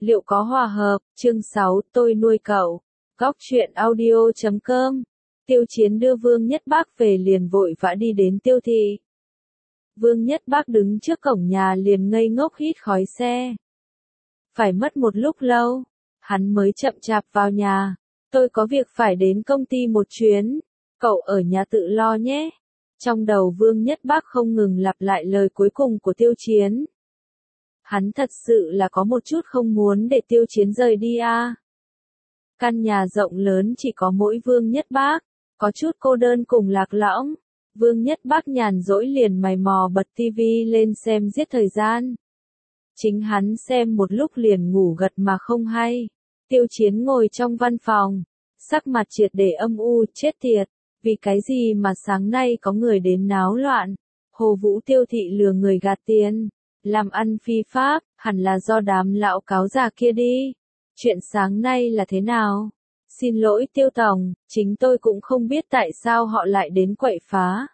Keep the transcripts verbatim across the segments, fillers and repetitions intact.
Liệu có hòa hợp? Chương sáu, tôi nuôi cậu. Góc truyện audio chấm com. Tiêu Chiến đưa Vương Nhất Bác về liền vội vã đi đến Tiêu thị. Vương Nhất Bác đứng trước cổng nhà liền ngây ngốc hít khói xe. Phải mất một lúc lâu, hắn mới chậm chạp vào nhà. Tôi có việc phải đến công ty một chuyến, cậu ở nhà tự lo nhé. Trong đầu Vương Nhất Bác không ngừng lặp lại lời cuối cùng của Tiêu Chiến. Hắn thật sự là có một chút không muốn để Tiêu Chiến rời đi à. Căn nhà rộng lớn chỉ có mỗi Vương Nhất Bác, có chút cô đơn cùng lạc lõng. Vương Nhất Bác nhàn rỗi liền mày mò bật tivi lên xem giết thời gian. Chính hắn xem một lúc liền ngủ gật mà không hay. Tiêu Chiến ngồi trong văn phòng, sắc mặt triệt để âm u, chết tiệt, vì cái gì mà sáng nay có người đến náo loạn. Hồ Vũ Tiêu thị lừa người gạt tiền, làm ăn phi pháp, hẳn là do đám lão cáo già kia đi. Chuyện sáng nay là thế nào? Xin lỗi Tiêu tổng, chính tôi cũng không biết tại sao họ lại đến quậy phá.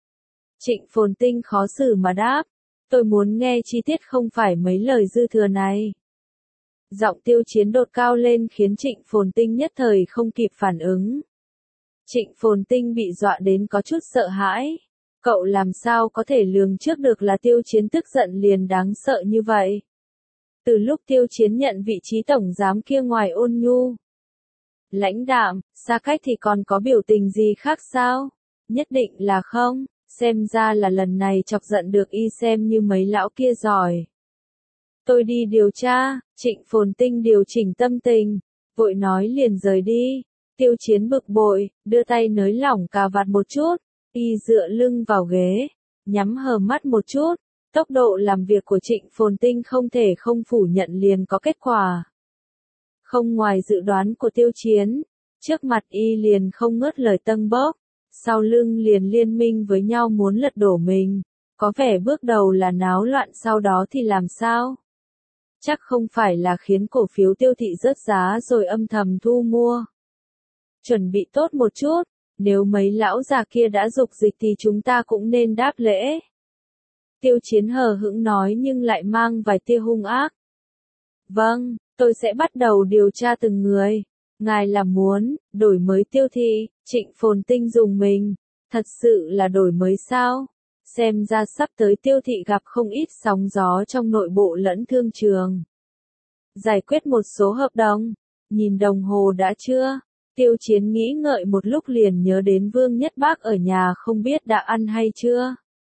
Trịnh Phồn Tinh khó xử mà đáp, tôi muốn nghe chi tiết không phải mấy lời dư thừa này. Giọng Tiêu Chiến đột cao lên khiến Trịnh Phồn Tinh nhất thời không kịp phản ứng. Trịnh Phồn Tinh bị dọa đến có chút sợ hãi. Cậu làm sao có thể lường trước được là Tiêu Chiến tức giận liền đáng sợ như vậy? Từ lúc Tiêu Chiến nhận vị trí tổng giám kia ngoài ôn nhu, lãnh đạm, xa cách thì còn có biểu tình gì khác sao? Nhất định là không, xem ra là lần này chọc giận được y xem như mấy lão kia giỏi. Tôi đi điều tra, Trịnh Phồn Tinh điều chỉnh tâm tình, vội nói liền rời đi. Tiêu Chiến bực bội, đưa tay nới lỏng cà vạt một chút, y dựa lưng vào ghế, nhắm hờ mắt một chút. Tốc độ làm việc của Trịnh Phồn Tinh không thể không phủ nhận liền có kết quả. Không ngoài dự đoán của Tiêu Chiến, trước mặt y liền không ngớt lời tâng bốc, sau lưng liền liên minh với nhau muốn lật đổ mình. Có vẻ bước đầu là náo loạn, sau đó thì làm sao? Chắc không phải là khiến cổ phiếu Tiêu thị rớt giá rồi âm thầm thu mua. Chuẩn bị tốt một chút, nếu mấy lão già kia đã dục dịch thì chúng ta cũng nên đáp lễ. Tiêu Chiến hờ hững nói nhưng lại mang vài tia hung ác. Vâng, tôi sẽ bắt đầu điều tra từng người. Ngài là muốn đổi mới Tiêu thị? Trịnh Phồn Tinh dùng mình. Thật sự là đổi mới sao? Xem ra sắp tới Tiêu thị gặp không ít sóng gió trong nội bộ lẫn thương trường. Giải quyết một số hợp đồng. Nhìn đồng hồ đã chưa? Tiêu Chiến nghĩ ngợi một lúc liền nhớ đến Vương Nhất Bác ở nhà không biết đã ăn hay chưa.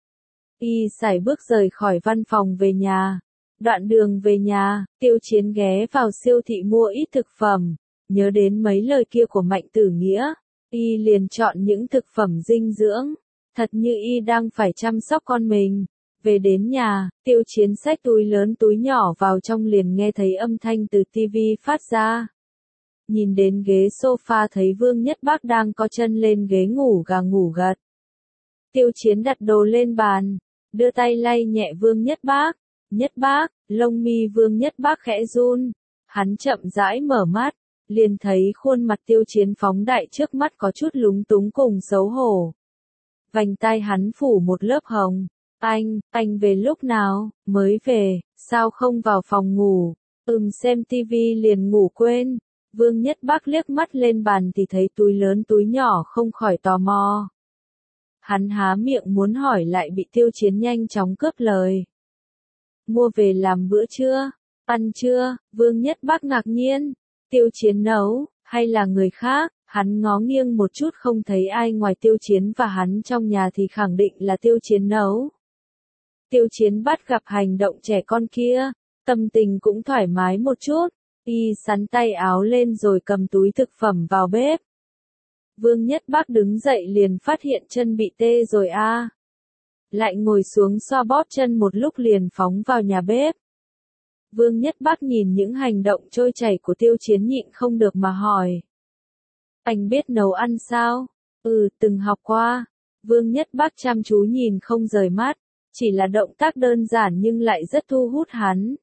Y sải bước rời khỏi văn phòng về nhà. Đoạn đường về nhà, Tiêu Chiến ghé vào siêu thị mua ít thực phẩm. Nhớ đến mấy lời kia của Mạnh Tử Nghĩa, y liền chọn những thực phẩm dinh dưỡng. Thật như y đang phải chăm sóc con mình. Về đến nhà, Tiêu Chiến xách túi lớn túi nhỏ vào trong liền nghe thấy âm thanh từ tivi phát ra. Nhìn đến ghế sofa thấy Vương Nhất Bác đang co chân lên ghế ngủ gà ngủ gật. Tiêu Chiến đặt đồ lên bàn, đưa tay lay nhẹ Vương Nhất Bác. Nhất Bác, lông mi Vương Nhất Bác khẽ run. Hắn chậm rãi mở mắt, liền thấy khuôn mặt Tiêu Chiến phóng đại trước mắt có chút lúng túng cùng xấu hổ. Vành tai hắn phủ một lớp hồng. Anh, anh về lúc nào? Mới về, sao không vào phòng ngủ? Ừm xem tivi liền ngủ quên. Vương Nhất Bác liếc mắt lên bàn thì thấy túi lớn túi nhỏ không khỏi tò mò. Hắn há miệng muốn hỏi lại bị Tiêu Chiến nhanh chóng cướp lời. Mua về làm bữa trưa? Ăn chưa? Vương Nhất Bác ngạc nhiên. Tiêu Chiến nấu, hay là người khác? Hắn ngó nghiêng một chút không thấy ai ngoài Tiêu Chiến và hắn trong nhà thì khẳng định là Tiêu Chiến nấu. Tiêu Chiến bắt gặp hành động trẻ con kia, tâm tình cũng thoải mái một chút. Y sắn tay áo lên rồi cầm túi thực phẩm vào bếp. Vương Nhất Bác đứng dậy liền phát hiện chân bị tê rồi a. À. Lại ngồi xuống xoa bóp chân một lúc liền phóng vào nhà bếp. Vương Nhất Bác nhìn những hành động trôi chảy của Tiêu Chiến nhịn không được mà hỏi. Anh biết nấu ăn sao? Ừ, từng học qua. Vương Nhất Bác chăm chú nhìn không rời mắt, chỉ là động tác đơn giản nhưng lại rất thu hút hắn.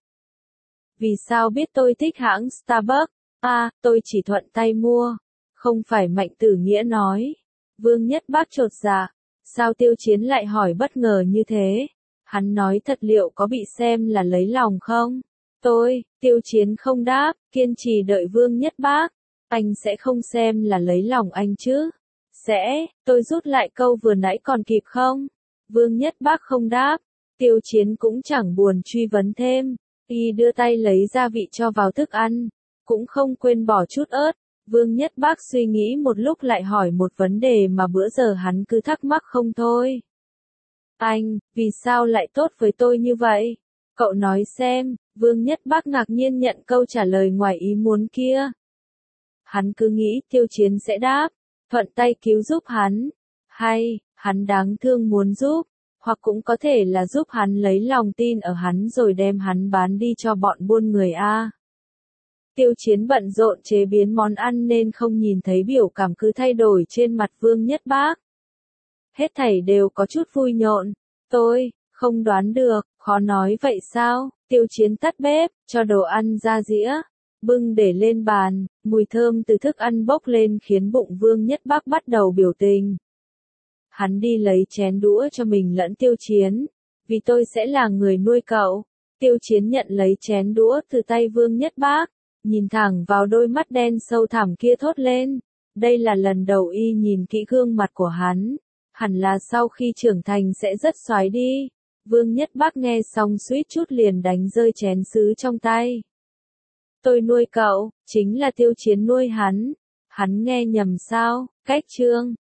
Vì sao biết tôi thích hãng Starbucks? À, tôi chỉ thuận tay mua. Không phải Mạnh Tử Nghĩa nói. Vương Nhất Bác chột dạ. Sao Tiêu Chiến lại hỏi bất ngờ như thế? Hắn nói thật liệu có bị xem là lấy lòng không? Tôi, Tiêu Chiến không đáp, kiên trì đợi Vương Nhất Bác. Anh sẽ không xem là lấy lòng anh chứ? Sẽ, tôi rút lại câu vừa nãy còn kịp không? Vương Nhất Bác không đáp. Tiêu Chiến cũng chẳng buồn truy vấn thêm. Y đưa tay lấy gia vị cho vào thức ăn. Cũng không quên bỏ chút ớt. Vương Nhất Bác suy nghĩ một lúc lại hỏi một vấn đề mà bữa giờ hắn cứ thắc mắc không thôi. Anh, vì sao lại tốt với tôi như vậy? Cậu nói xem. Vương Nhất Bác ngạc nhiên nhận câu trả lời ngoài ý muốn kia. Hắn cứ nghĩ Tiêu Chiến sẽ đáp, thuận tay cứu giúp hắn, hay, hắn đáng thương muốn giúp, hoặc cũng có thể là giúp hắn lấy lòng tin ở hắn rồi đem hắn bán đi cho bọn buôn người A. Tiêu Chiến bận rộn chế biến món ăn nên không nhìn thấy biểu cảm cứ thay đổi trên mặt Vương Nhất Bác. Hết thảy đều có chút vui nhộn. Tôi, không đoán được, khó nói vậy sao? Tiêu Chiến tắt bếp, cho đồ ăn ra dĩa, bưng để lên bàn, mùi thơm từ thức ăn bốc lên khiến bụng Vương Nhất Bác bắt đầu biểu tình. Hắn đi lấy chén đũa cho mình lẫn Tiêu Chiến, vì tôi sẽ là người nuôi cậu. Tiêu Chiến nhận lấy chén đũa từ tay Vương Nhất Bác, nhìn thẳng vào đôi mắt đen sâu thẳm kia thốt lên. Đây là lần đầu y nhìn kỹ gương mặt của hắn, hẳn là sau khi trưởng thành sẽ rất xoái đi. Vương Nhất Bác nghe xong suýt chút liền đánh rơi chén sứ trong tay. Tôi nuôi cậu, chính là Tiêu Chiến nuôi hắn. Hắn nghe nhầm sao? Cách chương